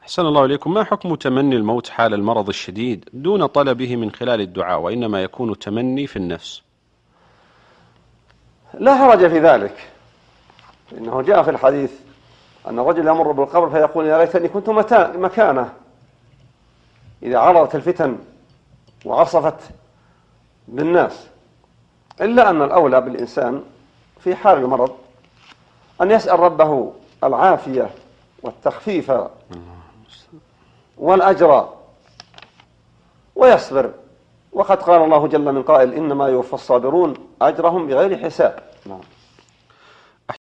أحسن الله إليكم. ما حكم تمني الموت حال المرض الشديد دون طلبه من خلال الدعاء، وإنما يكون تمني في النفس؟ لا حرج في ذلك، إنه جاء في الحديث أن الرجل يمر بالقبر فيقول يا ليتني كنت مكانه إذا عرضت الفتن وعصفت بالناس. إلا أن الأولى بالإنسان في حال المرض أن يسأل ربه العافية والتخفيف والأجر ويصبر، وقد قال الله جل من قائل إنما يوفى الصابرون أجرهم بغير حساب.